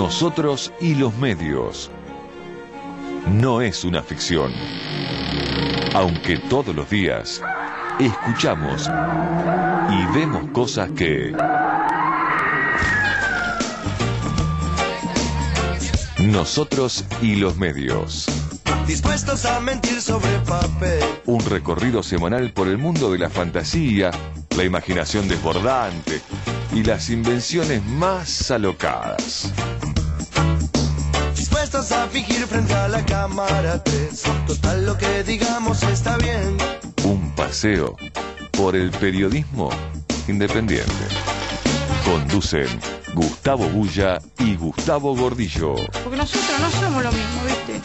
Nosotros y los medios. No es una ficción. Aunque todos los días escuchamos y vemos cosas que Nosotros y los medios. Dispuestos a mentir sobre papel. Un recorrido semanal por el mundo de la fantasía, la imaginación desbordante y las invenciones más alocadas. Dispuestos a fingir frente a la cámara 3. Total, lo que digamos está bien. Un paseo por el periodismo independiente. Conducen Gustavo Bulla y Gustavo Gordillo. Porque nosotros no somos lo mismo, ¿viste?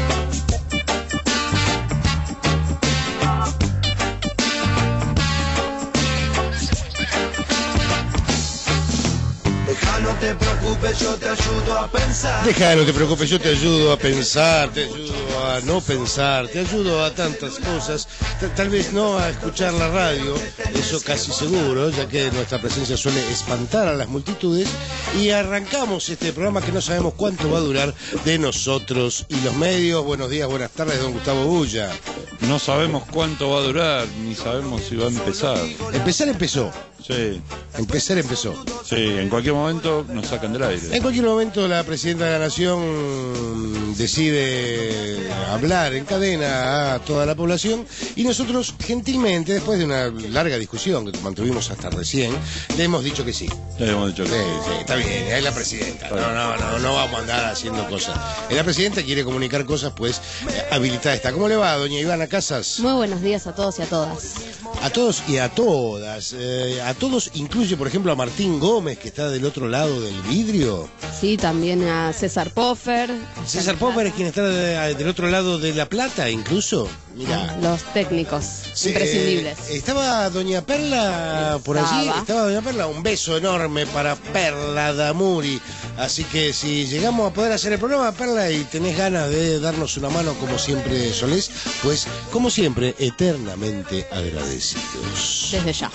No te preocupes, yo te ayudo a pensar. Deja, no te preocupes, yo te ayudo a pensar, te ayudo a no pensar, te ayudo a tantas cosas. Tal vez no a escuchar la radio, eso casi seguro, ya que nuestra presencia suele espantar a las multitudes. Y arrancamos este programa que no sabemos cuánto va a durar, de Nosotros y los medios. Buenos días, buenas tardes, don Gustavo Bulla. No sabemos cuánto va a durar, ni sabemos si va a empezar. Empezar empezó. Sí. Empezar empezó. Sí, en cualquier momento nos sacan del aire. En cualquier momento la presidenta de la Nación decide hablar en cadena a toda la población y nosotros gentilmente, después de una larga discusión que mantuvimos hasta recién, le hemos dicho que sí. Le hemos dicho que sí. Sí, está bien, es la presidenta. No vamos a andar haciendo cosas. La presidenta quiere comunicar cosas, pues habilitada está. ¿Cómo le va, doña Ivana Casas? Muy buenos días a todos y a todas. A todos y a todas. A todos incluye, por ejemplo, a Martín Gómez, que está del otro lado del vidrio. Sí, también a César Poffer. César Poffer es quien está del otro lado de La Plata, incluso. Mira. Los técnicos, sí, imprescindibles. Estaba doña Perla por allí. Estaba doña Perla. Un beso enorme para Perla Damuri. Así que si llegamos a poder hacer el programa, Perla, y tenés ganas de darnos una mano como siempre solés, pues como siempre, eternamente agradecidos. Desde ya.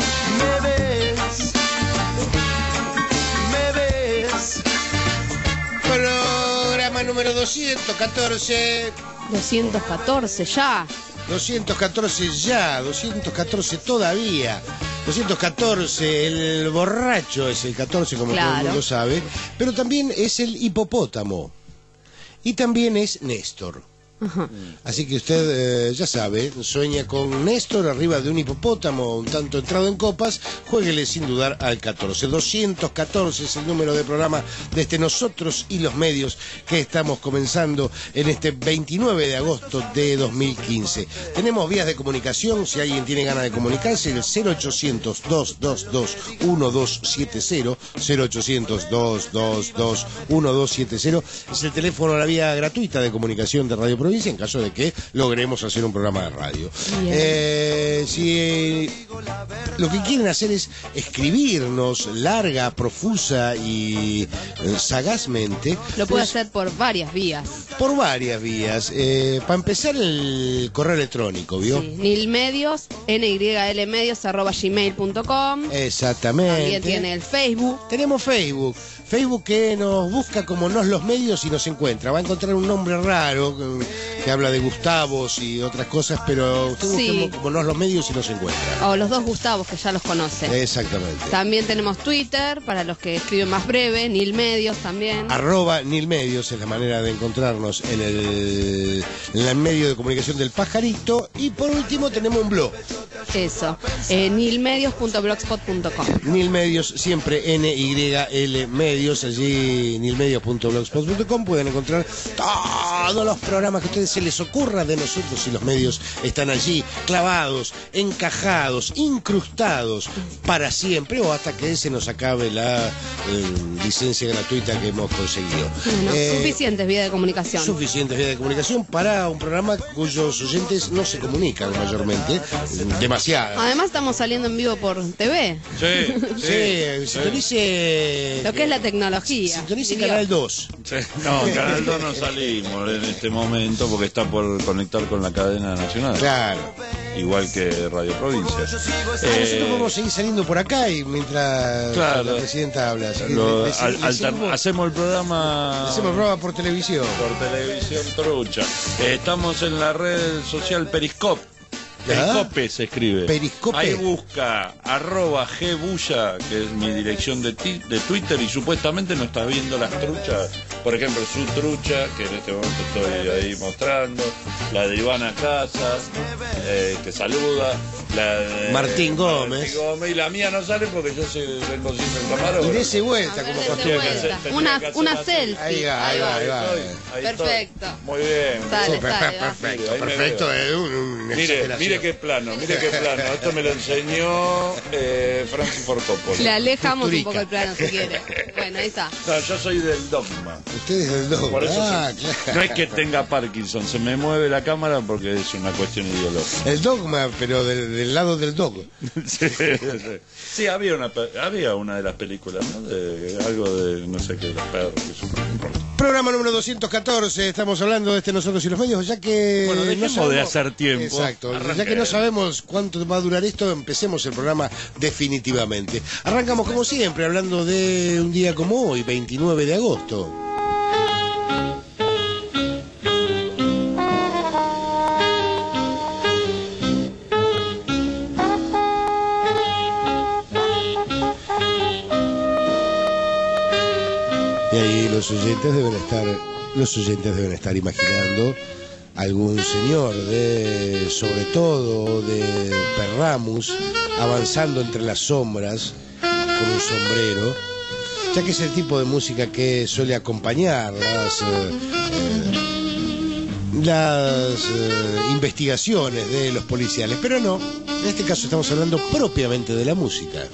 Me ves. Programa número 214. 214 ya. 214 ya, 214 todavía. 214, el borracho es el 14, como todo el mundo sabe. Pero también es el hipopótamo. Y también es Néstor. Ajá. Así que usted ya sabe, sueña con Néstor arriba de un hipopótamo un tanto entrado en copas, juéguele sin dudar al 14. 214 es el número de programa de Nosotros y los medios que estamos comenzando en este 29 de agosto de 2015. Tenemos vías de comunicación, si alguien tiene ganas de comunicarse, el 0800-222-1270, 0800-222-1270, es el teléfono, la vía gratuita de comunicación de Radio Provincia, en caso de que logremos hacer un programa de radio. Si lo que quieren hacer es escribirnos larga, profusa y sagazmente, lo puede hacer por varias vías. Por varias vías. Para empezar, el correo electrónico, ¿vio? Sí, nilmedios, nylmedios@gmail.com. Exactamente. También tiene el Facebook. Tenemos Facebook. Facebook que nos busca como Nos los medios y nos encuentra. Va a encontrar un nombre raro que habla de Gustavos y otras cosas, pero usted busca como Nos los medios y nos encuentra. O los dos Gustavos que ya los conocen. Exactamente. También tenemos Twitter, para los que escriben más breve, Nilmedios también. @Nilmedios es la manera de encontrarnos en el medio de comunicación del Pajarito. Y por último tenemos un blog. Eso, nilmedios.blogspot.com. Nilmedios, siempre NYL Medios, allí nilmedios.blogspot.com pueden encontrar todos los programas que a ustedes se les ocurra de Nosotros y los medios. Están allí, clavados, encajados, incrustados para siempre o hasta que se nos acabe la licencia gratuita que hemos conseguido. Suficientes vías de comunicación. Suficientes vías de comunicación para un programa cuyos oyentes no se comunican mayormente, de demasiadas. Además estamos saliendo en vivo por TV. Sí, Sintonice... Lo que es la tecnología. Sintonice diría. Canal 2. Sí. No, Canal 2 no salimos en este momento porque está por conectar con la cadena nacional. Claro. Igual que Radio Provincia. Nosotros vamos a seguir saliendo por acá y mientras Claro. la presidenta habla. Así que hacemos el programa por televisión. por televisión trucha. Estamos en la red social Periscope. Periscope se escribe. Periscope. Ahí busca @gbulla, que es mi dirección de Twitter, y supuestamente no está viendo las truchas. Por ejemplo, su trucha, que en este momento estoy ahí mostrando, la de Ivana Casas, que saluda, la de Martín Gómez. Y la mía no sale porque yo vengo siempre en camarógrafo. Y dese vuelta como Dese costumbre. vuelta. Una selfie. Ahí va. Ahí estoy. Perfecto. Muy bien. Sale, Super, sale, va. perfecto, Ahí me perfecto. veo. Mire qué plano. Esto me lo enseñó Francis Ford Coppola. Le alejamos Futurica. un poco el plano si quiere. Bueno, ahí está. No, yo soy del dogma. Ustedes del dogma. Por eso claro. no es que tenga Parkinson, se me mueve la cámara porque es una cuestión ideológica. El dogma, pero del lado del dog. Sí, había una de las películas, ¿no? De algo de no sé qué, los perros, que no importa. Programa número 214, estamos hablando de Nosotros y los Medios, ya que... Bueno, dejemos de hacer tiempo. Exacto, Arranque. ya que no sabemos cuánto va a durar esto, empecemos el programa definitivamente. Arrancamos como siempre, hablando de un día como hoy, 29 de agosto. Y ahí los oyentes deben estar imaginando algún señor sobre todo de Perramus, avanzando entre las sombras con un sombrero, ya que es el tipo de música que suele acompañar las investigaciones de los policiales, pero no, en este caso estamos hablando propiamente de la música.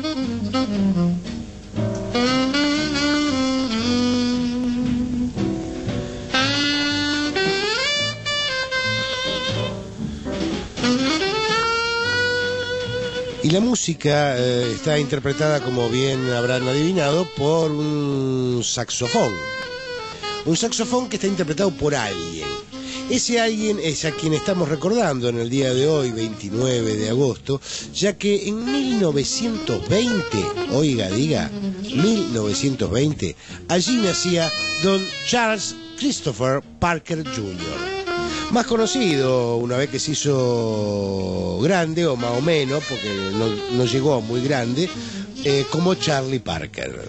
Y la música está interpretada, como bien habrán adivinado, por un saxofón. Un saxofón que está interpretado por alguien. Ese alguien es a quien estamos recordando en el día de hoy, 29 de agosto, ya que en 1920, oiga, diga, 1920, allí nacía don Charles Christopher Parker Jr., más conocido una vez que se hizo grande, o más o menos, porque no llegó muy grande, como Charlie Parker.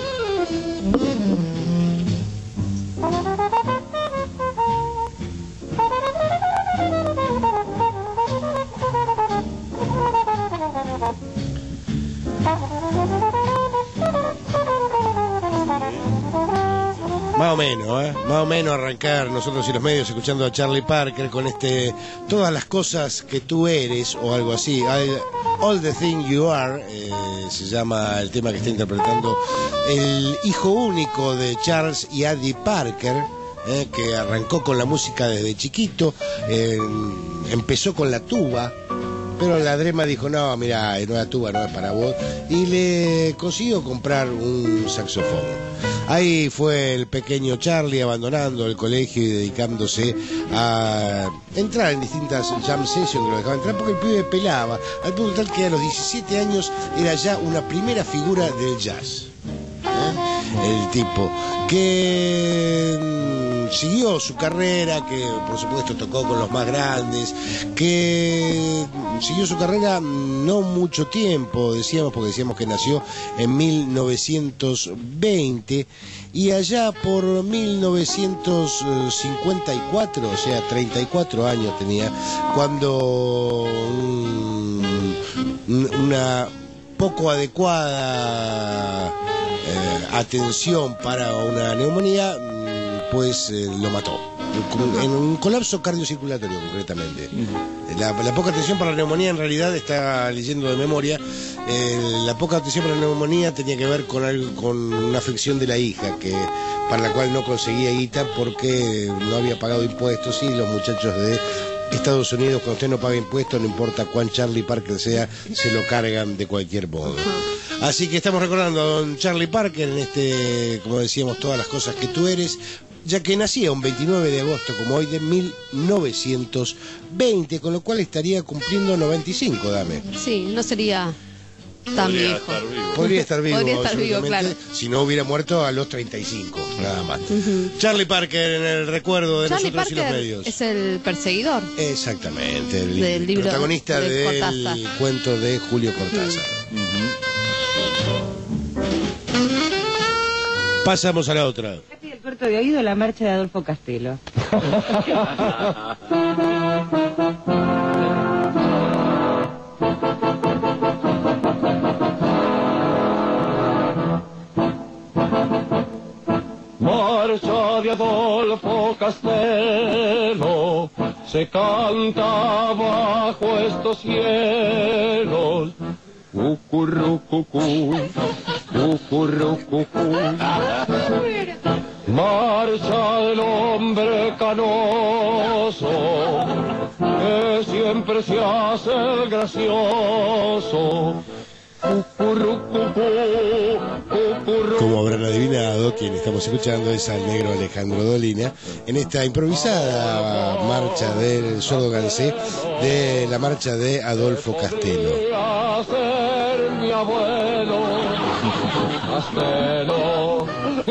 Más o menos arrancar Nosotros y los Medios escuchando a Charlie Parker con todas las cosas que tú eres o algo así. All the Things You Are se llama el tema que está interpretando el hijo único de Charles y Addie Parker, que arrancó con la música desde chiquito, empezó con la tuba. Pero la Drema dijo, no, mira, no, la tuba no es para vos. Y le consiguió comprar un saxofón. Ahí fue el pequeño Charlie abandonando el colegio y dedicándose a entrar en distintas jam sessions que lo dejaban entrar, porque el pibe pelaba, al punto tal que a los 17 años era ya una primera figura del jazz. El tipo que siguió su carrera, que por supuesto tocó con los más grandes, que siguió su carrera no mucho tiempo, porque decíamos que nació en 1920, y allá por 1954, o sea, 34 años tenía, cuando una poco adecuada atención para una neumonía, pues lo mató. En un colapso cardiocirculatorio, concretamente. La poca atención para la neumonía, en realidad, está leyendo de memoria, la poca atención para la neumonía tenía que ver con una afección de la hija, para la cual no conseguía guita porque no había pagado impuestos, y los muchachos de Estados Unidos, cuando usted no paga impuestos, no importa cuán Charlie Parker sea, se lo cargan de cualquier modo. Así que estamos recordando a don Charlie Parker en este, como decíamos, todas las cosas que tú eres, ya que nacía un 29 de agosto, como hoy, de 1920, con lo cual estaría cumpliendo 95, dame. Sí, no sería tan viejo. Podría estar vivo, Podría estar vivo, claro. Si no hubiera muerto a los 35, nada más. Charlie Parker en el recuerdo de Charlie nosotros Parker y los medios. es el perseguidor. Exactamente, el Del libro protagonista de del Cortázar. cuento de Julio Cortázar. Pasamos a la otra. Y el corto de oído, la marcha de Adolfo Castelo. Marcha de Adolfo Castelo se canta bajo estos cielos. Cucurrucucú, cucurrucucú. Marcha del hombre canoso que siempre se hace el gracioso. Como habrán adivinado, quien estamos escuchando es al negro Alejandro Dolina en esta improvisada marcha del sordo Gansé, de la marcha de Adolfo Castelo. Mi abuelo Castelo.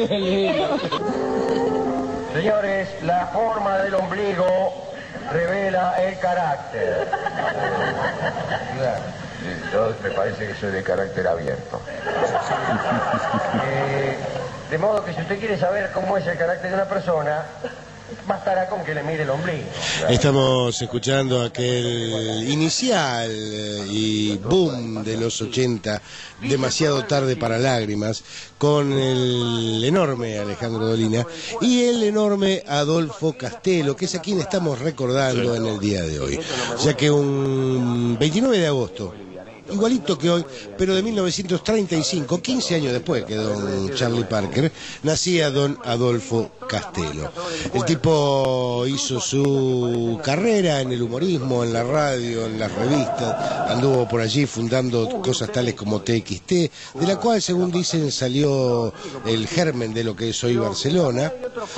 Señores, la forma del ombligo revela el carácter. Yo me parece que soy de carácter abierto. De modo que si usted quiere saber cómo es el carácter de una persona, bastará con que le mire el ombligo. Estamos escuchando aquel inicial y boom de los 80, demasiado tarde para lágrimas, con el enorme Alejandro Dolina y el enorme Adolfo Castelo, que es a quien estamos recordando en el día de hoy, ya que un 29 de agosto, igualito que hoy, pero de 1935, 15 años después que don Charlie Parker, nacía don Adolfo Castelo. El tipo hizo su carrera en el humorismo, en la radio, en las revistas, anduvo por allí fundando cosas tales como TXT, de la cual, según dicen, salió el germen de lo que es hoy Barcelona,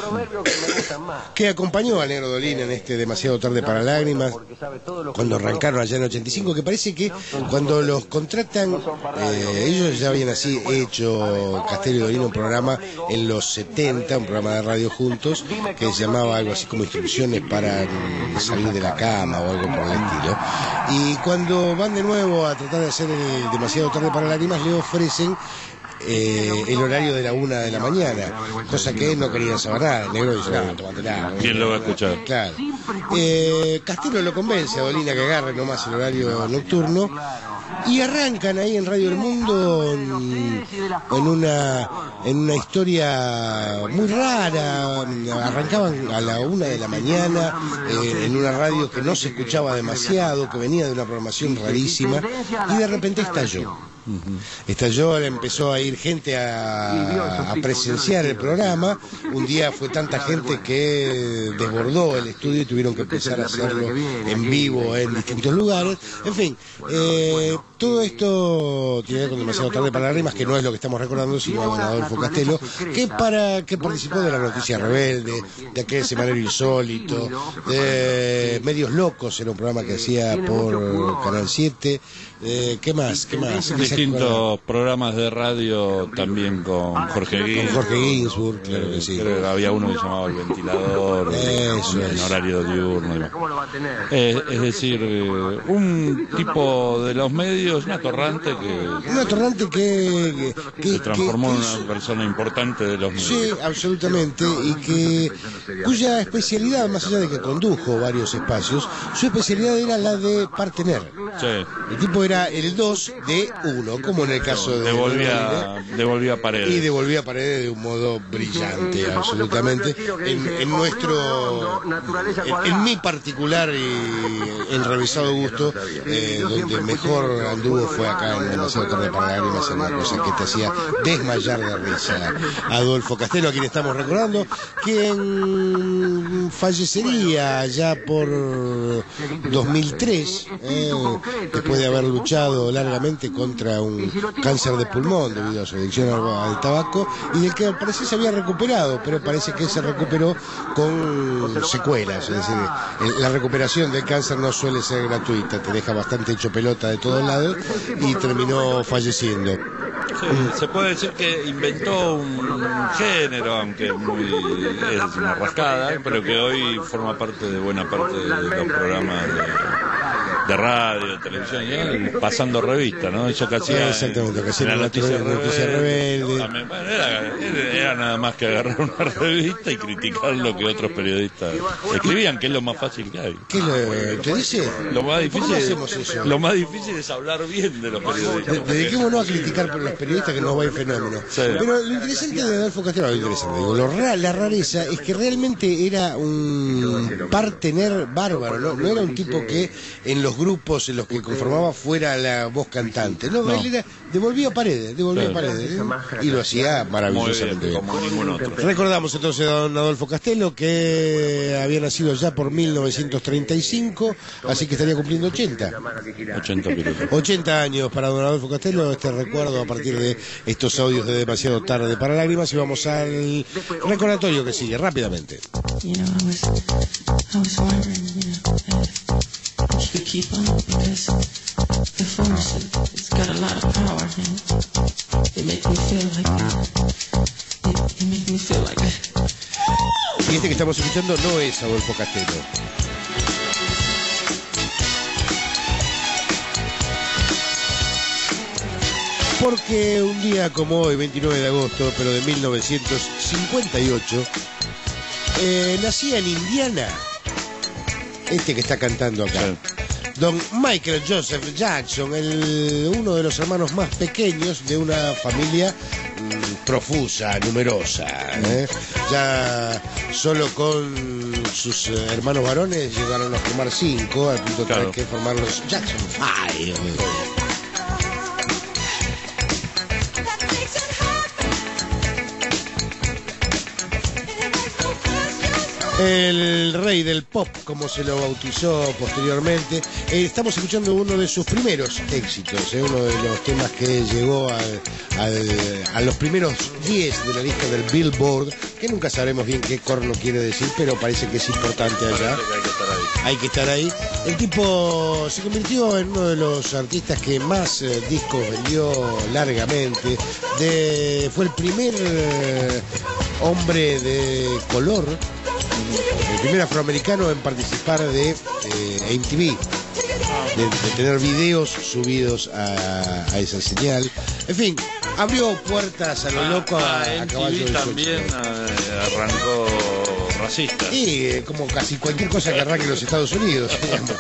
que acompañó a Negro Dolina en este Demasiado tarde para lágrimas, cuando arrancaron allá en 85, que parece que cuando los contratan, ellos ya habían así hecho, Castelo y Dolina, un programa en los 70, un programa de radio juntos, que se llamaba algo así como Instrucciones para salir de la cama o algo por el estilo. Y cuando van de nuevo a tratar de hacer el Demasiado tarde para lágrimas, le ofrecen el horario de la 1 de la mañana, cosa que él no quería saber nada. El negro dice, no, tomate nada. ¿Quién lo va a escuchar? Claro. Castelo lo convence a Dolina que agarre nomás el horario nocturno y arrancan ahí en Radio El Mundo en una historia muy rara. Arrancaban a la 1 de la mañana en una radio que no se escuchaba demasiado, que venía de una programación rarísima, y de repente estalló. Estalló, empezó a ir gente a presenciar el programa. Un día fue tanta gente que desbordó el estudio y tuvieron que empezar a hacerlo en vivo en distintos lugares. En fin, todo esto tiene que ver con Demasiado tarde para lágrimas, que no es lo que estamos recordando, sino a don Adolfo Castelo, que participó de La Noticia Rebelde, de aquel Semanario Insólito, de Medios Locos, era un programa que hacía por Canal 7. ¿Qué más? Distintos programas de radio también con Jorge Ginsburg, claro que sí. Creo que había uno que se llamaba El Ventilador, en horario diurno. Es decir, un tipo de los medios, un atorrante que se transformó en una persona importante de los medios. Sí, absolutamente, y cuya especialidad, más allá de que condujo varios espacios, su especialidad era la de partener. Sí. El tipo era el 2 de 1. uno, como en el caso de devolvía Paredes. Y devolvía Paredes de un modo brillante, absolutamente. En mi particular y enrevesado gusto, donde mejor anduvo fue acá en Demasiado Tarde para Lágrimas, en una cosa que te hacía desmayar de risa. Adolfo Castelo, a quien estamos recordando, quien fallecería ya por 2003, después de haber luchado largamente contra un cáncer de pulmón debido a su adicción al tabaco, y del que al parecer se había recuperado, pero parece que se recuperó con secuelas. Es decir, la recuperación del cáncer no suele ser gratuita, te deja bastante hecho pelota de todos lados, y terminó falleciendo. Sí, se puede decir que inventó un género, aunque es una rascada, pero que hoy forma parte de buena parte de los programas de radio, de televisión, pasando revista, ¿no? Eso que hacía exactamente, que hacía la noticia rebelde. También, bueno, era nada más que agarrar una revista y criticar lo que otros periodistas escribían, que es lo más fácil que hay. ¿Qué te dice? Lo más ¿Cómo hacemos eso? Lo más difícil es hablar bien de los periodistas. Dediquémonos a criticar por los periodistas, que nos va en fenómeno. Sí. Pero lo interesante de Adolfo Castelo, la rareza es que realmente era un partener bárbaro, no era un tipo que en los grupos en los que conformaba fuera la voz cantante. No. Él devolvía Paredes, y lo hacía maravillosamente bien. Como ningún otro. Recordamos entonces a don Adolfo Castelo, que había nacido ya por 1935, así que estaría cumpliendo 80. 80 años para don Adolfo Castelo. Este recuerdo a partir de estos audios de Demasiado Tarde para Lágrimas, y vamos al recordatorio que sigue rápidamente. To keep on, because the force, it's got a lot of power, and it makes me feel like Y este que estamos escuchando no es Adolfo Castelo. Porque un día como hoy, 29 de agosto, pero de 1958, nacía en Indiana este que está cantando acá. Don Michael Joseph Jackson, uno de los hermanos más pequeños de una familia profusa, numerosa. Ya solo con sus hermanos varones llegaron a formar 5, al punto tal que formar los Jackson 5. El rey del pop, como se lo bautizó posteriormente. Estamos escuchando uno de sus primeros éxitos, uno de los temas que llegó a los primeros 10 de la lista del Billboard, que nunca sabremos bien qué corno quiere decir, pero parece que es importante allá. Hay que estar ahí. El tipo se convirtió en uno de los artistas que más discos vendió largamente. Fue el primer hombre de color, el primer afroamericano en participar de MTV, de tener videos subidos a esa señal. En fin, abrió puertas a lo loco a caballo de también arrancó racista. Y como casi cualquier cosa que arranque en los Estados Unidos,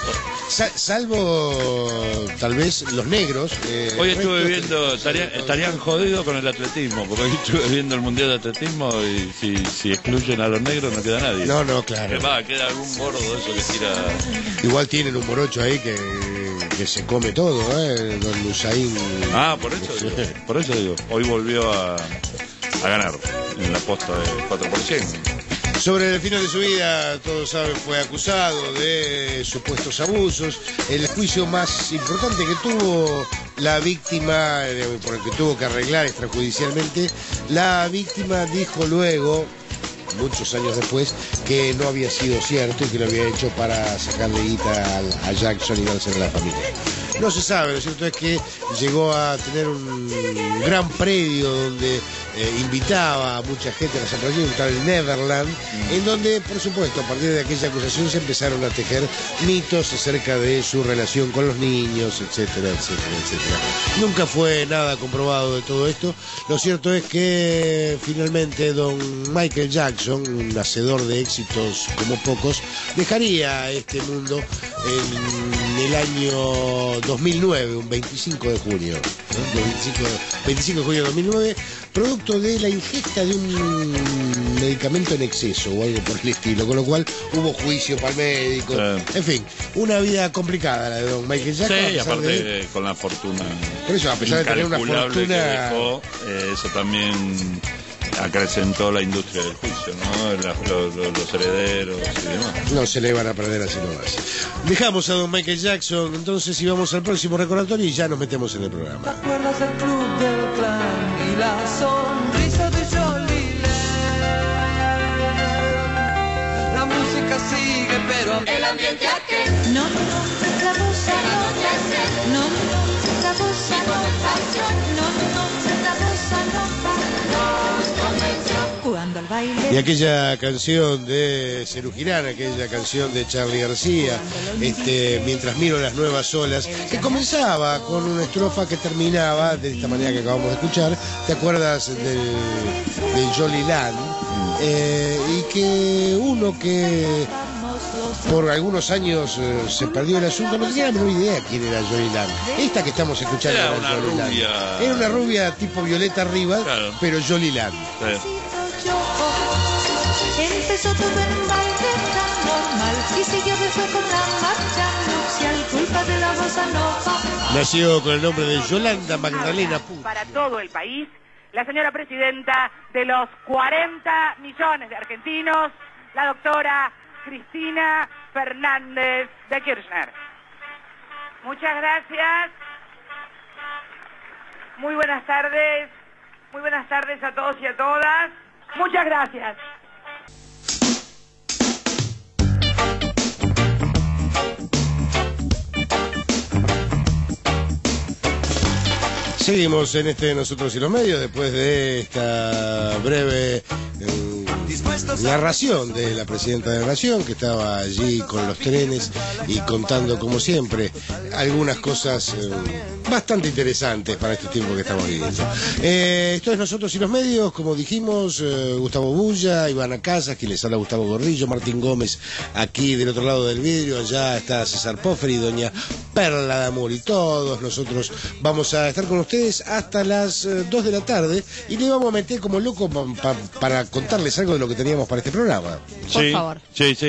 salvo tal vez los negros. Hoy estuve viendo, estarían jodidos con el atletismo, porque hoy estuve viendo el Mundial de Atletismo y si excluyen a los negros no queda nadie. No, claro. Queda algún gordo de eso que tira. Igual tienen un morocho ahí que se come todo, don Lusain. Por eso digo, hoy volvió a ganar en la posta de 4%. Sobre el final de su vida, todos saben, fue acusado de supuestos abusos. El juicio más importante que tuvo la víctima, por el que tuvo que arreglar extrajudicialmente, la víctima dijo luego, muchos años después, que no había sido cierto y que lo había hecho para sacarle guita a Jackson y dársela a la familia. No se sabe, lo cierto es que llegó a tener un gran predio donde invitaba a mucha gente a la San Francisco, un tal Neverland, en donde, por supuesto, a partir de aquella acusación se empezaron a tejer mitos acerca de su relación con los niños, etcétera, etcétera, etcétera. Nunca fue nada comprobado de todo esto. Lo cierto es que finalmente don Michael Jackson, un hacedor de éxitos como pocos, dejaría este mundo en el año 2009, un 25 de junio, ¿no? 25 de junio de 2009, producto de la ingesta de un medicamento en exceso o algo por el estilo, con lo cual hubo juicio para el médico, en fin, una vida complicada la de don Michael Jackson. Sí, y aparte con la fortuna, por eso, a pesar de tener una fortuna que dejó, eso también acrecentó la industria del juicio, ¿no? Los herederos y demás. No se le van a perder así nomás. Dejamos a don Michael Jackson entonces y vamos al próximo recordatorio y ya nos metemos en el programa. ¿Te acuerdas del club del clan y la sonrisa de Jolie Land? La música sigue, pero el ambiente aquel. No, la bossa nova. No, la bossa nova. No, la bossa nova. Cuando al baile. Y aquella canción de Serú Girán, aquella canción de Charly García, Mientras miro las nuevas olas, que comenzaba con una estrofa que terminaba de esta manera que acabamos de escuchar. ¿Te acuerdas del Jolie Land? Y que uno que por algunos años se perdió el asunto, no tenía la menor idea quién era Jolie Land. Esta que estamos escuchando era una rubia. Era una rubia tipo Violeta Rivas, claro, pero Jolie Land. Sí. Empezó todo en baile tan normal y siguió después con la marcha nupcial, culpa de la bossa nova. Nació con el nombre de Yolanda Magdalena Puch. Para todo el país, la señora presidenta de los 40 millones de argentinos, la doctora Cristina Fernández de Kirchner. Muchas gracias. Muy buenas tardes. Muy buenas tardes a todos y a todas. Muchas gracias. Seguimos en Nosotros y los Medios después de esta breve narración de la presidenta de la Nación, que estaba allí con los trenes y contando, como siempre, algunas cosas bastante interesantes para este tiempo que estamos viviendo. Esto es Nosotros y los Medios, como dijimos, Gustavo Bulla, Ivana Casas, quien les habla Gustavo Gorrillo, Martín Gómez, aquí del otro lado del vidrio, allá está César Poffer y doña Perla de Amor, y todos nosotros vamos a estar con ustedes hasta las 2 de la tarde y le vamos a meter como loco para contarles algo de lo que teníamos para este programa. Por favor.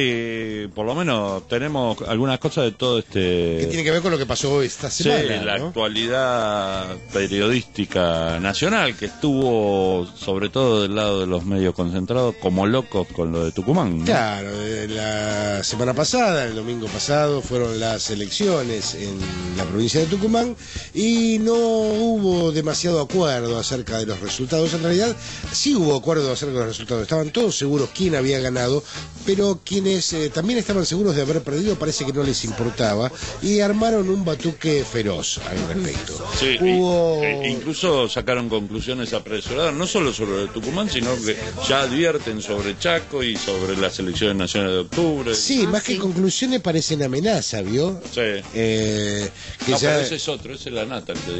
Sí, por lo menos tenemos algunas cosas de todo que tiene que ver con lo que pasó esta semana. Sí, la ¿no? actualidad periodística nacional, que estuvo sobre todo del lado de los medios concentrados como locos con lo de Tucumán, ¿no? Claro, la semana pasada, el domingo pasado, fueron las elecciones en la provincia de Tucumán y no hubo demasiado acuerdo acerca de los resultados. En realidad sí hubo acuerdo acerca de los resultados, estaban todos seguros quién había ganado, pero quienes también estaban seguros de haber perdido parece que no les importaba y armaron un batuque feroz al respecto. Sí, incluso sacaron conclusiones apresuradas, no solo sobre Tucumán, sino que ya advierten sobre Chaco y sobre las elecciones nacionales de octubre. Sí, más que conclusiones parecen amenaza, ¿vio? Sí. Que no, ya... pero ese es otro, ese es la Nata el que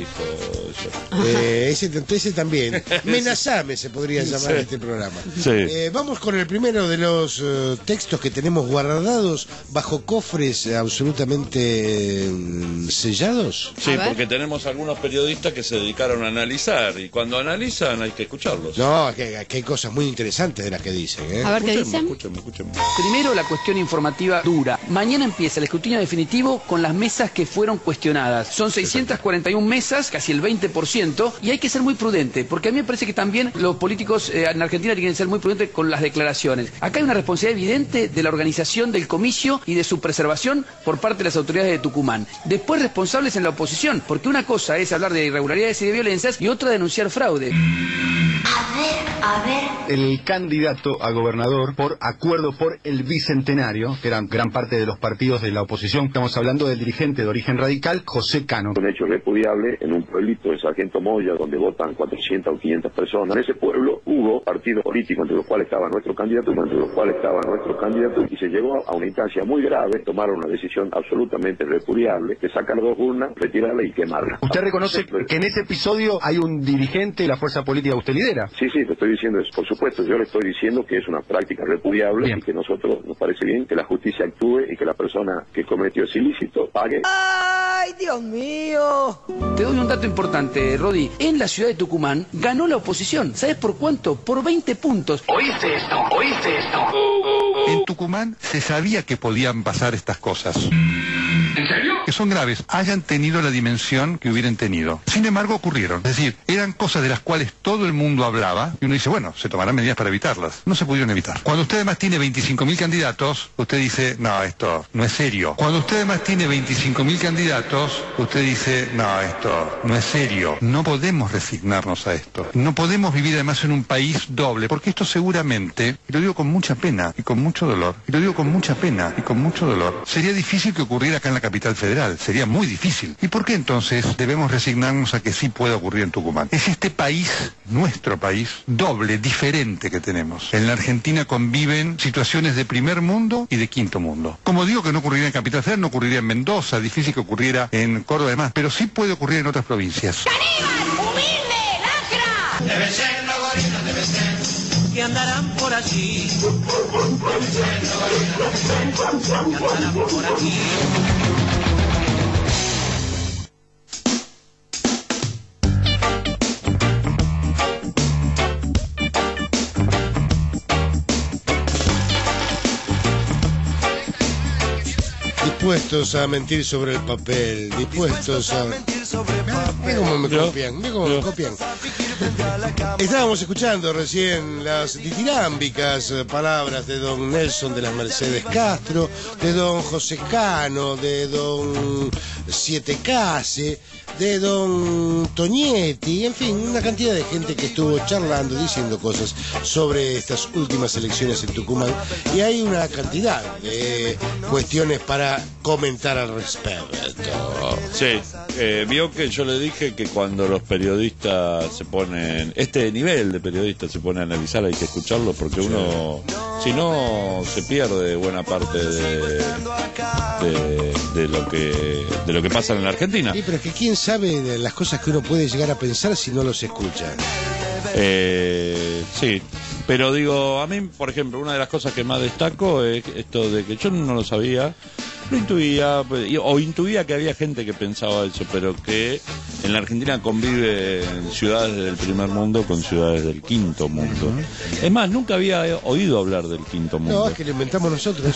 dijo eso. Ese también. Menazame se podría llamar este programa. Sí. Vamos con el primero de los textos que tenemos guardados bajo cofres absolutamente sellados. Sí, porque tenemos algunos periodistas que se dedicaron a analizar y cuando analizan hay que escucharlos. No, que hay cosas muy interesantes de las que dicen, ¿eh? A ver qué dicen. Escúchenme. Primero, la cuestión informativa dura. Mañana empieza el escrutinio definitivo con las mesas que fueron cuestionadas. Son 641 mesas, casi el 20%, y hay que ser muy prudente, porque a mí me parece que también los políticos en Argentina tienen que ser muy prudentes con las declaraciones. Acá hay una responsabilidad evidente de la organización del comicio y de su preservación por parte de las autoridades de Tucumán. Después, responsables en la oposición, porque una cosa es hablar de irregularidades y de violencias y otra denunciar fraude. A ver. El candidato a gobernador, por acuerdo por el bicentenario, que era gran parte de los partidos de la oposición. Estamos hablando del dirigente de Origen Radical, José Cano. Un hecho repudiable en un pueblito de Sargento Moya, donde votan 400 o 500 personas. En ese pueblo hubo partidos políticos, entre los cuales estaba nuestro candidato, y se llegó a una instancia muy grave. Tomaron una decisión absolutamente repudiable, de sacar 2 urnas, retirarla y quemarla. ¿Usted reconoce que en ese episodio hay un dirigente de la fuerza política que usted lidera? Sí, le estoy diciendo eso. Por supuesto, yo le estoy diciendo que es una práctica repudiable. Bien. Y que nosotros nos parece bien que la justicia actúe y que la persona que cometió ese ilícito pague. ¡Ay, Dios mío! Te doy un dato importante, Rodi. En la ciudad de Tucumán ganó la oposición. ¿Sabes por cuánto? Por 20 puntos. ¿Oíste esto? En Tucumán se sabía que podían pasar estas cosas. ¿En serio? Que son graves, hayan tenido la dimensión que hubieran tenido. Sin embargo, ocurrieron. Es decir, eran cosas de las cuales todo el mundo hablaba y uno dice, bueno, se tomarán medidas para evitarlas. No se pudieron evitar. Cuando usted además tiene 25.000 candidatos, usted dice, no, esto no es serio. Cuando usted además tiene 25.000 candidatos, usted dice, no, esto no es serio. No podemos resignarnos a esto. No podemos vivir además en un país doble, porque esto seguramente, y lo digo con mucha pena y con mucho dolor, sería difícil que ocurriera acá en la capital federal. Sería muy difícil. ¿Y por qué entonces debemos resignarnos a que sí pueda ocurrir en Tucumán? Es este país, nuestro país, doble, diferente que tenemos. En la Argentina conviven situaciones de primer mundo y de quinto mundo. Como digo que no ocurriría en capital federal, no ocurriría en Mendoza, difícil que ocurriera en Córdoba y demás, pero sí puede ocurrir en otras provincias. ¡Caníbal! ¡Humilde! ¡Lacra! Debe ser, no gorila, debe ser. Que andarán por allí. Que andarán por aquí. Dispuestos a mentir sobre el papel, dispuestos a... Mira cómo me copian, Estábamos escuchando recién las ditirámbicas palabras de don Nelson de las Mercedes Castro, de don José Cano, de don Siete Case, de don Tonietti, en fin, una cantidad de gente que estuvo charlando, diciendo cosas sobre estas últimas elecciones en Tucumán, y hay una cantidad de cuestiones para comentar al respecto. Sí, vio que yo le dije que cuando los periodistas se ponen, este nivel de periodistas se pone a analizar, hay que escucharlo porque uno, si no, se pierde buena parte de lo que pasa en la Argentina. Sí, pero es que quién sabe de las cosas que uno puede llegar a pensar si no los escucha. Sí, pero digo, a mí, por ejemplo, una de las cosas que más destaco es esto de que yo no lo sabía, lo intuía, o intuía que había gente que pensaba eso, pero que en la Argentina conviven ciudades del primer mundo con ciudades del quinto mundo. Es más, nunca había oído hablar del quinto mundo. No, es que lo inventamos nosotros.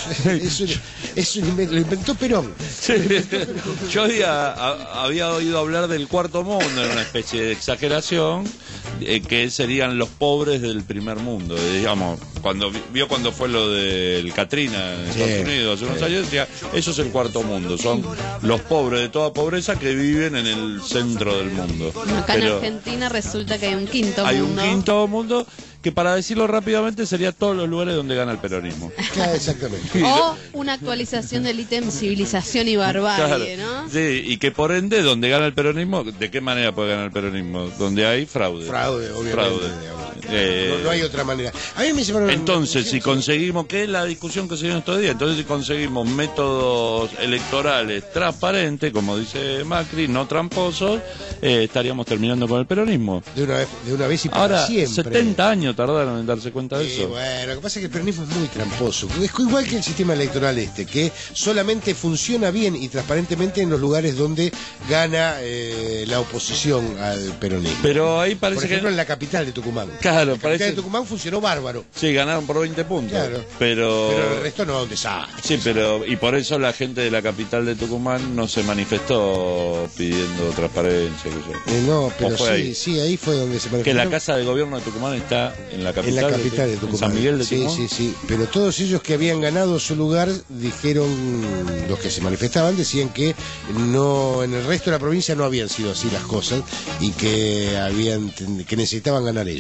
Lo inventó Perón. Sí. Yo había oído hablar del cuarto mundo, en una especie de exageración, que serían los pobres del primer mundo. Digamos, cuando fue lo del Katrina en Estados Unidos hace unos años, decía, eso es el cuarto mundo, son los pobres de toda pobreza que viven en el centro del mundo. Acá en Argentina resulta que hay un quinto mundo. Hay un quinto mundo que, para decirlo rápidamente, sería todos los lugares donde gana el peronismo. Claro, exactamente. O una actualización del ítem civilización y barbarie, claro, ¿no? Sí, y que por ende, donde gana el peronismo, ¿de qué manera puede ganar el peronismo? Donde hay fraude. Fraude, obviamente. Fraude. No hay otra manera. A mí me llamaron... Entonces, si conseguimos, ¿qué es la discusión que se dio estos días? Entonces, si conseguimos métodos electorales transparentes, como dice Macri, no tramposos, estaríamos terminando con el peronismo. De una vez y para ahora, siempre. 70 años tardaron en darse cuenta de eso. Bueno, lo que pasa es que el peronismo es muy tramposo. Es igual que el sistema electoral que solamente funciona bien y transparentemente en los lugares donde gana la oposición al peronismo. Pero ahí parece por ejemplo, en la capital de Tucumán. Claro, la capital de Tucumán funcionó bárbaro. Sí, ganaron por 20 puntos. Claro. Pero el resto no, un desastre. Sí, y por eso la gente de la capital de Tucumán no se manifestó pidiendo transparencia. No, pero sí, ahí fue donde se manifestó. Que la casa de gobierno de Tucumán está en la capital. En la capital de Tucumán. En San Miguel de Tucumán. Sí. Pero todos ellos que habían ganado su lugar dijeron, los que se manifestaban, decían que no, en el resto de la provincia no habían sido así las cosas y que necesitaban ganar ellos.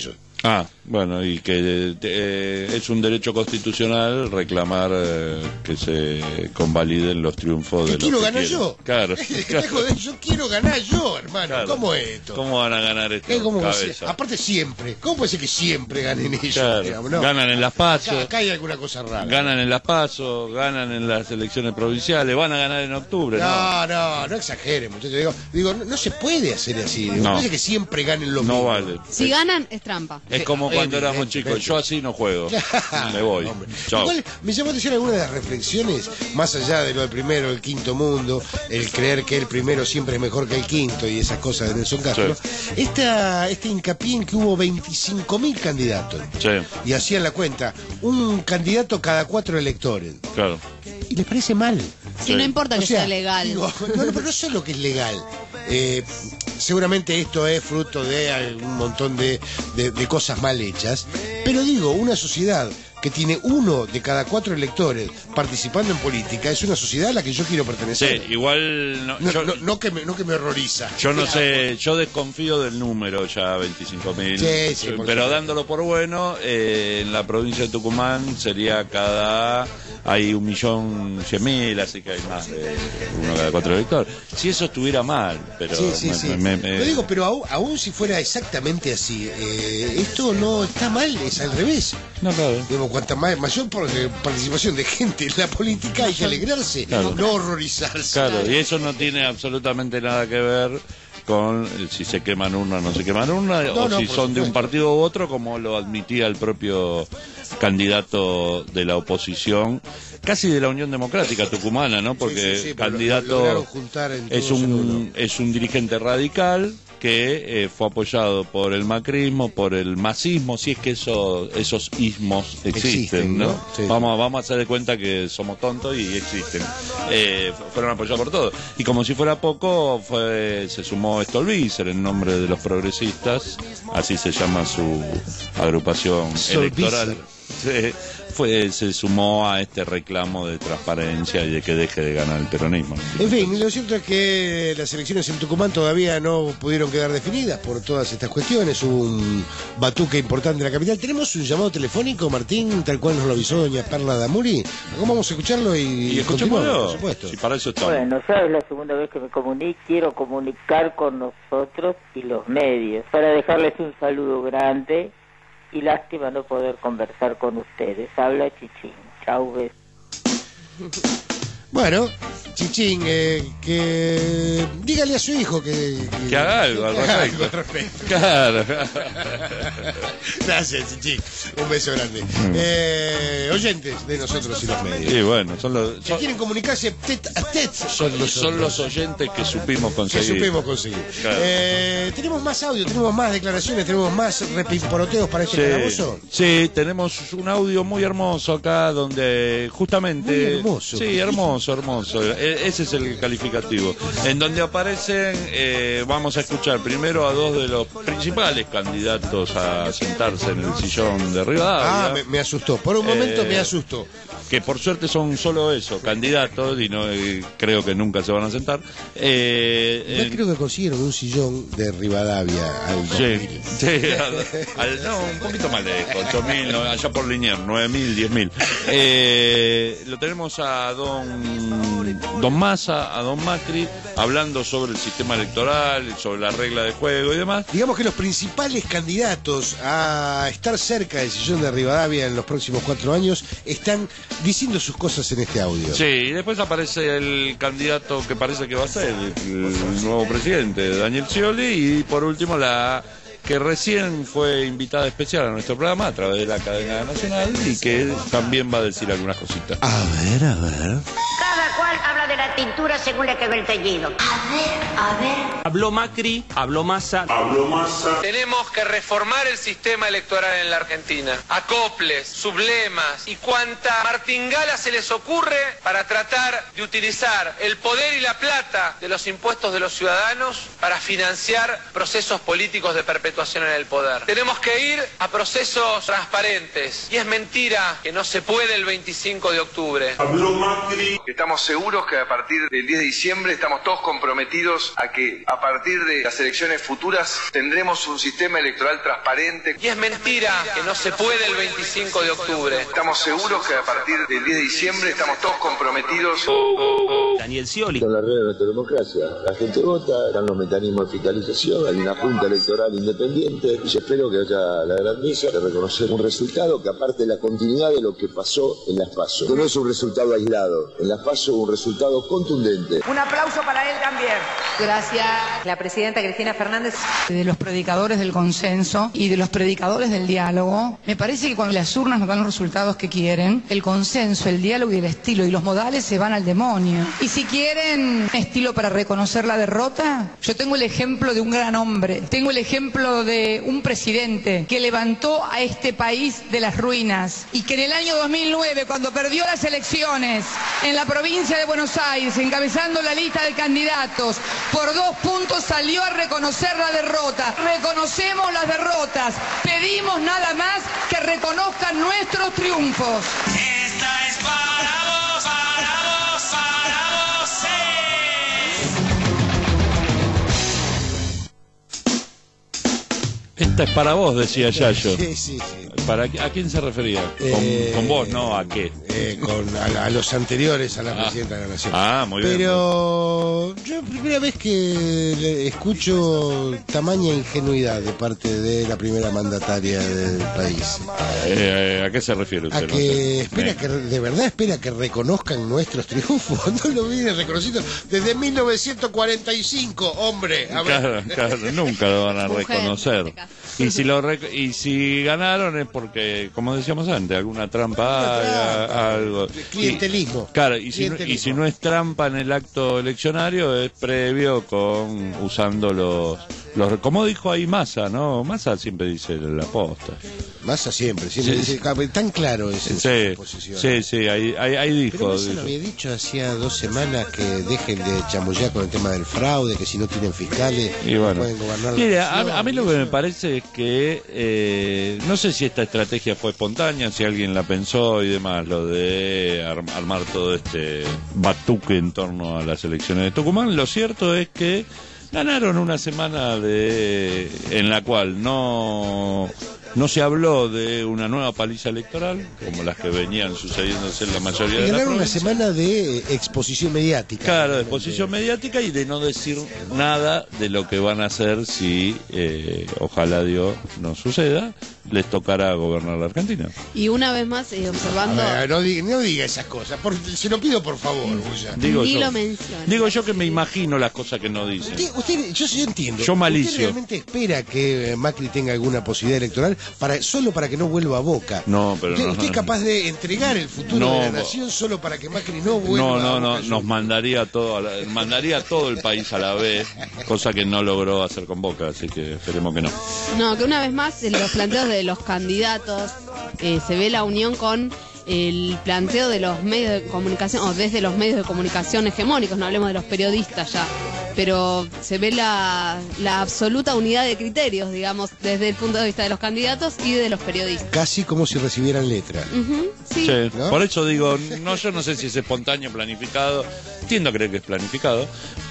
Bueno, y que es un derecho constitucional reclamar que se convaliden los triunfos de los quiero que ganar quieren. yo. Claro. Yo quiero ganar yo, hermano. Claro. ¿Cómo es esto? ¿Cómo van a ganar esto? Cabeza. Aparte siempre. ¿Cómo puede ser que siempre ganen ellos? Claro. Digamos, ¿no? Ganan en las PASO. Acá hay alguna cosa rara. Ganan en las PASO, ganan en las elecciones provinciales, van a ganar en octubre. No exageren, muchachos. Digo, no se puede hacer así. Digo, no puede ser que siempre ganen lo mismo. No vale. Si ganan, es trampa. Es como cuando éramos chicos. Yo así no juego. Me voy. Igual me llamó la atención algunas de las reflexiones, más allá de lo del primero, el quinto mundo, el creer que el primero siempre es mejor que el quinto y esas cosas de Nelson Castro. Sí. Este hincapié en que hubo 25.000 candidatos. Sí. Y hacían la cuenta, un candidato cada 4 electores. Claro. Y les parece mal. Sí, no importa que sea legal. Digo, pero no solo que es legal. Seguramente esto es fruto de un montón de cosas mal hechas. Pero digo, una sociedad que tiene 1 de cada 4 electores participando en política es una sociedad a la que yo quiero pertenecer. Sí, igual no que me horroriza. Yo no sé, yo desconfío del número ya 25.000. Sí, pero dándolo por bueno, en la provincia de Tucumán sería hay 1.100.000, así que hay más de 1 cada 4 electores. Si eso estuviera mal, pero Lo digo, pero aún si fuera exactamente así, esto no está mal, es al revés. No, claro. Digo, cuanta mayor participación de gente en la política hay que alegrarse, no horrorizarse. Claro, y eso no tiene absolutamente nada que ver con si se queman urnas o no se queman urnas, o si son de un partido u otro, como lo admitía el propio candidato de la oposición, casi de la Unión Democrática tucumana, ¿no? Porque candidato es un dirigente radical que fue apoyado por el macrismo, por el masismo, si es que esos ismos existen, ¿no? Sí. Vamos a hacer de cuenta que somos tontos y existen. Fueron apoyados por todos. Y como si fuera poco, se sumó Stolbizer en nombre de los progresistas, así se llama su agrupación electoral. Se sumó a este reclamo de transparencia y de que deje de ganar el peronismo. En fin, lo cierto es que las elecciones en Tucumán todavía no pudieron quedar definidas por todas estas cuestiones. Hubo un batuque importante en la capital. Tenemos un llamado telefónico, Martín, tal cual nos lo avisó doña Perla Damuri. ¿Cómo vamos a escucharlo y escuchémoslo? Por supuesto. Si para eso estamos. Bueno, ya es la segunda vez que me quiero comunicar con nosotros y los medios para dejarles un saludo grande. Y lástima no poder conversar con ustedes. Habla Chichín. Chau, besos. Bueno, Chichín, que dígale a su hijo que haga algo al respecto. Claro. Gracias, Chichín. Un beso grande. Oyentes de nosotros y los medios. Sí, bueno, si quieren comunicarse tete a tete son los oyentes que supimos conseguir. Claro. Tenemos más audio, tenemos más declaraciones, tenemos más repimporoteos para este calabozo. Sí, tenemos un audio muy hermoso acá donde justamente... Muy hermoso. Sí, hermoso. Ese es el calificativo. En donde aparecen, vamos a escuchar primero a 2 de los principales candidatos a sentarse en el sillón de Rivadavia. Me asustó, por un momento me asustó. Que por suerte son solo eso, candidatos, y no creo que nunca se van a sentar. Creo que consiguieron un sillón de Rivadavia al 2000. No, un poquito más lejos, 8.000, no, allá por Liniers, 9.000, 10.000. Lo tenemos a don Massa, a don Macri, hablando sobre el sistema electoral, sobre la regla de juego y demás. Digamos que los principales candidatos a estar cerca del sillón de Rivadavia en los próximos 4 años están diciendo sus cosas en este audio. Sí, y después aparece el candidato que parece que va a ser el nuevo presidente, Daniel Scioli, y por último que recién fue invitada especial a nuestro programa a través de la cadena nacional y que también va a decir algunas cositas. A ver. Cada cual habla de la tintura según le quedó el teñido. A ver. Habló Macri, habló Massa. Tenemos que reformar el sistema electoral en la Argentina. Acoples, sublemas y cuanta martingala se les ocurre para tratar de utilizar el poder y la plata de los impuestos de los ciudadanos para financiar procesos políticos de perpetuación en el poder. Tenemos que ir a procesos transparentes y es mentira que no se puede el 25 de octubre. Estamos seguros que a partir del 10 de diciembre estamos todos comprometidos a que a partir de las elecciones futuras tendremos un sistema electoral transparente. Y es mentira que no se puede el 25 de octubre. Estamos seguros que a partir del 10 de diciembre estamos todos comprometidos. Daniel Scioli. Con la regla de nuestra democracia, la gente vota, están los mecanismos de fiscalización, hay una junta electoral independiente y yo espero que haya la grandeza de reconocer un resultado que aparte de la continuidad de lo que pasó en las PASO, que no es un resultado aislado, en las PASO un resultado contundente. Un aplauso para él también. Gracias. La presidenta Cristina Fernández. De los predicadores del consenso y de los predicadores del diálogo, me parece que cuando las urnas nos dan los resultados que quieren, el consenso, el diálogo y el estilo y los modales se van al demonio. Y si quieren estilo para reconocer la derrota, yo tengo el ejemplo de un gran hombre, tengo el ejemplo de un presidente que levantó a este país de las ruinas y que en el año 2009, cuando perdió las elecciones en la provincia de Buenos Aires, encabezando la lista de candidatos, por 2 puntos salió a reconocer la derrota. Reconocemos las derrotas, pedimos nada más que reconozcan nuestros triunfos. Esta es para vos, para vos, para vos. Esta es para vos, decía Yayo. Sí. ¿A quién se refería? ¿Con vos, no? ¿A qué? A los anteriores a la presidenta de la Nación. Muy bien. Pero yo primera vez que escucho tamaña ingenuidad de parte de la primera mandataria del país. ¿A qué se refiere usted? A que de verdad espera que reconozcan nuestros triunfos. No lo viene reconociendo desde 1945, hombre. A ver. Claro, nunca lo van a reconocer. Y si ganaron es porque, como decíamos antes, alguna trampa hay, algo. Clientelismo. Claro, y si no es trampa en el acto eleccionario, es previo usando los como dijo ahí Massa, ¿no? Massa siempre dice la posta. Massa siempre dice, tan claro es en su posición. Sí, ahí dijo. Pero Massa lo había dicho hacía 2 semanas que dejen de chamullar con el tema del fraude, que si no tienen fiscales y bueno, pueden gobernar. Mire, a mí lo que me parece es que no sé si esta estrategia fue espontánea, si alguien la pensó y demás, lo de armar todo este batuque en torno a las elecciones de Tucumán. Lo cierto es que ganaron una semana en la cual no se habló de una nueva paliza electoral, como las que venían sucediéndose en la mayoría de las provincias. Una semana de exposición mediática. Claro, de exposición mediática y de no decir nada de lo que van a hacer si, ojalá Dios no suceda, les tocará gobernar la Argentina. Y una vez más, observando... A ver, no diga esas cosas, se lo pido por favor. Lo menciona. Digo yo que me imagino las cosas que no dicen. Yo sí entiendo. Yo malicio. ¿Usted realmente espera que Macri tenga alguna posibilidad electoral solo para que no vuelva a Boca? No, pero ¿Usted es capaz de entregar el futuro de la nación solo para que Macri no vuelva a Boca? No, nos mandaría todo el país a la vez, cosa que no logró hacer con Boca, así que esperemos que no. No, que una vez más en los planteos de los candidatos se ve la unión con el planteo de los medios de comunicación, o desde los medios de comunicación hegemónicos, no hablemos de los periodistas ya, pero se ve la absoluta unidad de criterios, digamos, desde el punto de vista de los candidatos y de los periodistas. Casi como si recibieran letra. Sí. ¿No? Por eso digo, yo no sé si es espontáneo, planificado, tiendo a creer que es planificado,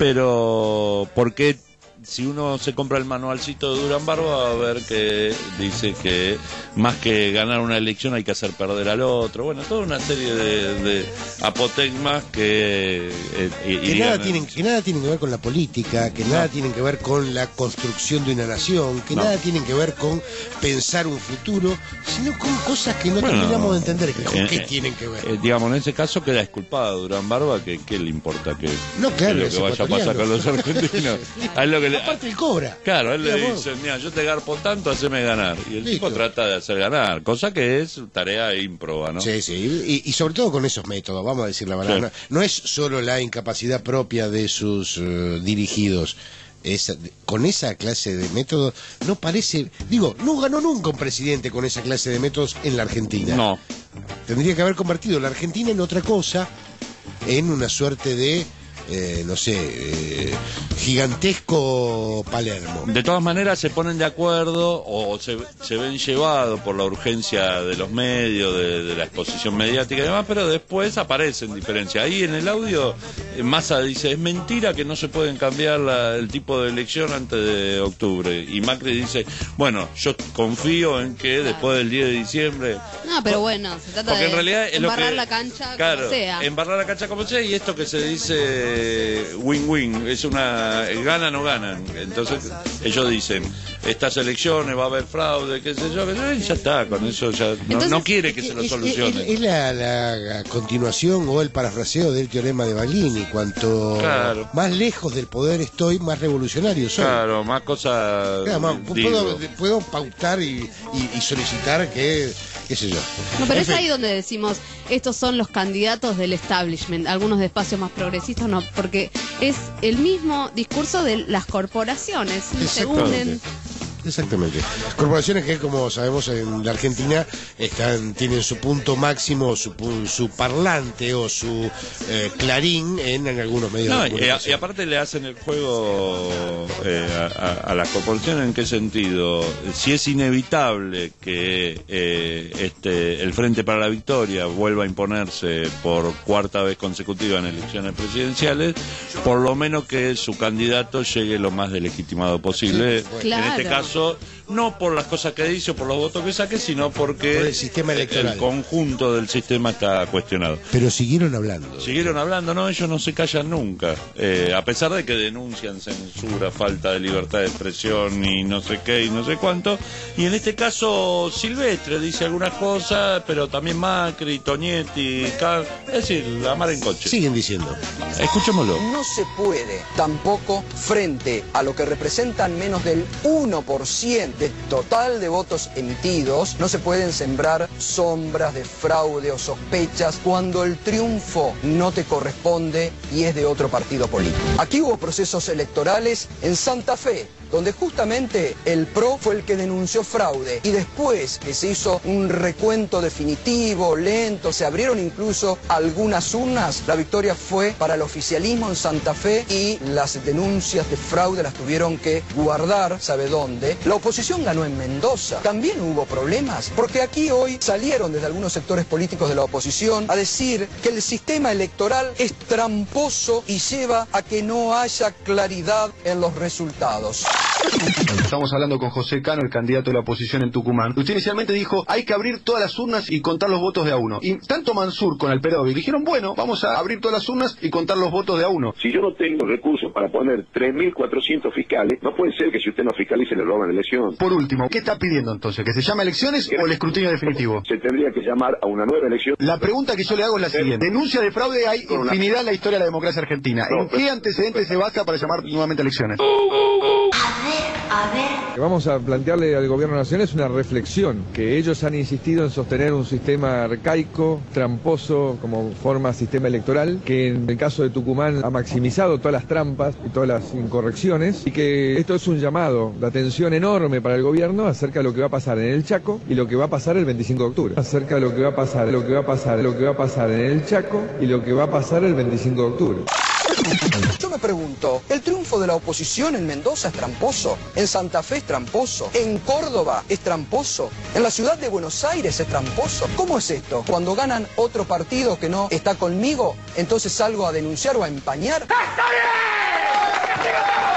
pero porque si uno se compra el manualcito de Durán Barba va a ver que dice que más que ganar una elección hay que hacer perder al otro. Bueno, toda una serie de apotegmas que nada tienen que ver con la política, que nada tienen que ver con la construcción de una nación, que nada tienen que ver con pensar un futuro, sino con cosas que no terminamos de entender con qué tienen que ver. Digamos, en ese caso queda exculpado Durán Barba, que ¿qué le importa que lo que vaya a pasar con los argentinos? Es lo que aparte él cobra. Claro, él le dice, mira, yo te garpo tanto, haceme ganar. Y el tipo trata de hacer ganar, cosa que es tarea ímproba, ¿no? Sí. Y sobre todo con esos métodos, vamos a decir la verdad. Sí. No es solo la incapacidad propia de sus dirigidos. Con esa clase de métodos, no parece... no ganó nunca un presidente con esa clase de métodos en la Argentina. No. Tendría que haber convertido la Argentina en otra cosa, en una suerte de... gigantesco Palermo. De todas maneras se ponen de acuerdo o se ven llevados por la urgencia de los medios, de la exposición mediática y demás, pero después aparecen diferencias. Ahí en el audio Massa dice, es mentira que no se pueden cambiar el tipo de elección antes de octubre. Y Macri dice, bueno, yo confío en que después del 10 de diciembre... No, pero bueno, se trata porque de en realidad es embarrar la cancha como sea. Embarrar la cancha como sea, y esto que se dice win-win, es una ganan o ganan. Entonces ellos dicen, estas elecciones va a haber fraude, qué sé yo, y ya está, con eso ya Entonces, no quiere que se lo solucione. Es la continuación o el parafraseo del teorema de Baglini. Cuanto más lejos del poder estoy, más revolucionario soy. Claro, más cosas. Claro, puedo pautar y solicitar que, qué sé yo. No, pero es ahí donde decimos, estos son los candidatos del establishment, algunos de espacios más progresistas, no, porque es el mismo discurso de las corporaciones, se unen. Exactamente. Corporaciones que, como sabemos, en la Argentina tienen su punto máximo, su parlante o su clarín en algunos medios de comunicación. Y aparte le hacen el juego a las corporaciones. ¿En qué sentido? Si es inevitable que el Frente para la Victoria vuelva a imponerse por cuarta vez consecutiva en elecciones presidenciales, por lo menos que su candidato llegue lo más delegitimado posible. Sí, claro. En este caso, no por las cosas que dice o por los votos que saque, sino porque por el sistema electoral. El conjunto del sistema está cuestionado. Pero siguieron hablando. No, ellos no se callan nunca. A pesar de que denuncian censura, falta de libertad de expresión y no sé qué y no sé cuánto. Y en este caso Silvestre dice algunas cosas, pero también Macri, Tonietti, es decir, la mar en coche. Siguen diciendo. Escuchémoslo. No se puede tampoco, frente a lo que representan menos del 1% del total de votos emitidos, no se pueden sembrar sombras de fraude o sospechas cuando el triunfo no te corresponde y es de otro partido político. Aquí hubo procesos electorales en Santa Fe, donde justamente el PRO fue el que denunció fraude, y después que se hizo un recuento definitivo, lento, se abrieron incluso algunas urnas, la victoria fue para el oficialismo en Santa Fe y las denuncias de fraude las tuvieron que guardar, ¿sabe dónde? La oposición ganó en Mendoza, también hubo problemas, porque aquí hoy salieron desde algunos sectores políticos de la oposición a decir que el sistema electoral es tramposo y lleva a que no haya claridad en los resultados. Estamos hablando con José Cano, el candidato de la oposición en Tucumán. Usted inicialmente dijo, hay que abrir todas las urnas y contar los votos de a uno. Y tanto Mansur con Alperovi dijeron, bueno, vamos a abrir todas las urnas y contar los votos de a uno. Si yo no tengo recursos para poner 3.400 fiscales, no puede ser que si usted no fiscalice le roban la elección. Por último, ¿qué está pidiendo entonces? ¿Que se llame elecciones o el escrutinio definitivo? Se tendría que llamar a una nueva elección. La pregunta que yo le hago es la siguiente. Denuncia de fraude hay infinidad en la historia de la democracia argentina. ¿En qué antecedentes se basa para llamar nuevamente a elecciones? A ver. Vamos a plantearle al gobierno nacional es una reflexión, que ellos han insistido en sostener un sistema arcaico, tramposo como forma sistema electoral, que en el caso de Tucumán ha maximizado todas las trampas y todas las incorrecciones, y que esto es un llamado de atención enorme para el gobierno acerca de lo que va a pasar en el Chaco y lo que va a pasar el 25 de octubre, acerca de lo que va a pasar en el Chaco y lo que va a pasar el 25 de octubre. Yo me pregunto, ¿el triunfo de la oposición en Mendoza es tramposo? ¿En Santa Fe es tramposo? ¿En Córdoba es tramposo? ¿En la ciudad de Buenos Aires es tramposo? ¿Cómo es esto? Cuando ganan otro partido que no está conmigo, entonces salgo a denunciar o a empañar. ¡Está bien!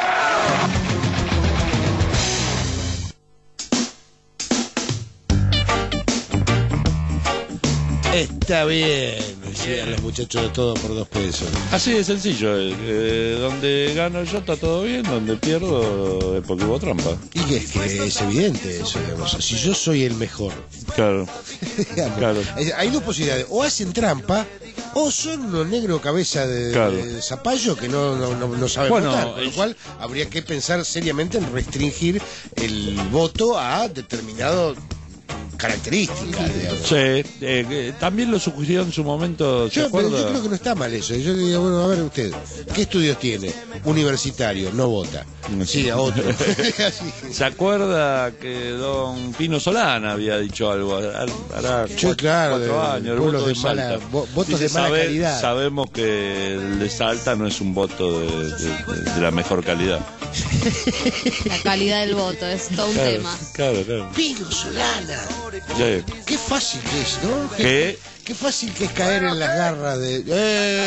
Está bien, decían los muchachos de Todo por 2 pesos. Así de sencillo, donde gano yo está todo bien, donde pierdo es porque hubo trampa. Y que es evidente eso, digamos. Si yo soy el mejor. Claro. Claro. Hay dos posibilidades, o hacen trampa o son unos negros cabeza de zapallo que no saben votar, con lo cual habría que pensar seriamente en restringir el voto a determinado características, digamos. Sí, también lo sugirió en su momento. Yo creo que no está mal eso. Yo digo, bueno, a ver usted, ¿qué estudios tiene? Universitario, no vota. Sí, a otro. ¿Se acuerda que don Pino Solana había dicho algo? Hará 4 años. Votos de mala calidad. Sabemos que el de Salta no es un voto de la mejor calidad. La calidad del voto es todo un tema. Claro. Pino Solana. Sí. Qué fácil que es, ¿no? ¿Qué? Qué fácil que es caer en las garras de...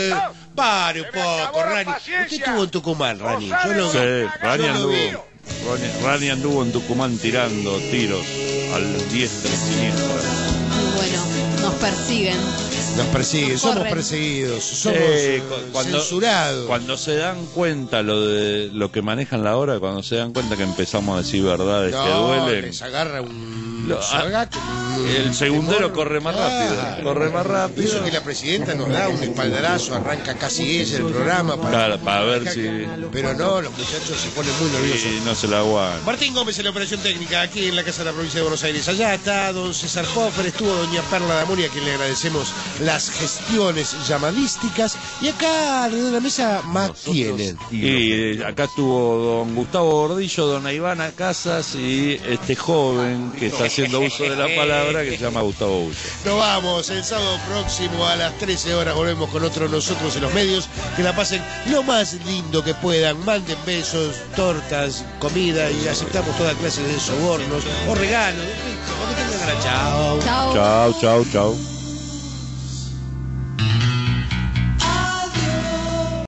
Pare un poco, Rani. Usted estuvo en Tucumán, Rani. Yo lo vi. Sí, Rani anduvo en Tucumán tirando tiros al diestra y siniestra. Bueno, nos persiguen. Nos persiguen, somos perseguidos, somos censurados. Cuando se dan cuenta lo que manejan la hora, cuando se dan cuenta que empezamos a decir verdades que duelen, les agarra un el segundero corre más rápido. Eso que la presidenta nos da un espaldarazo, arranca casi ella el programa para ver si... Pero no, los muchachos se ponen muy nerviosos. Y no se la aguantan. Martín Gómez en la operación técnica, aquí en la Casa de la Provincia de Buenos Aires. Allá está don César Poffer, estuvo doña Perla D'Amoni, a quien le agradecemos las gestiones llamadísticas. Y acá, alrededor de la mesa, más tienen. Y acá estuvo don Gustavo Gordillo, dona Ivana Casas y este joven que está haciendo uso de la palabra, que se llama Gustavo Bulla. Nos vamos, el sábado próximo a las 13 horas volvemos con otro Nosotros en los Medios. Que la pasen lo más lindo que puedan, manden besos, tortas, comida, y aceptamos toda clase de sobornos o regalos, lo que tengan ganas. Chao. Chao.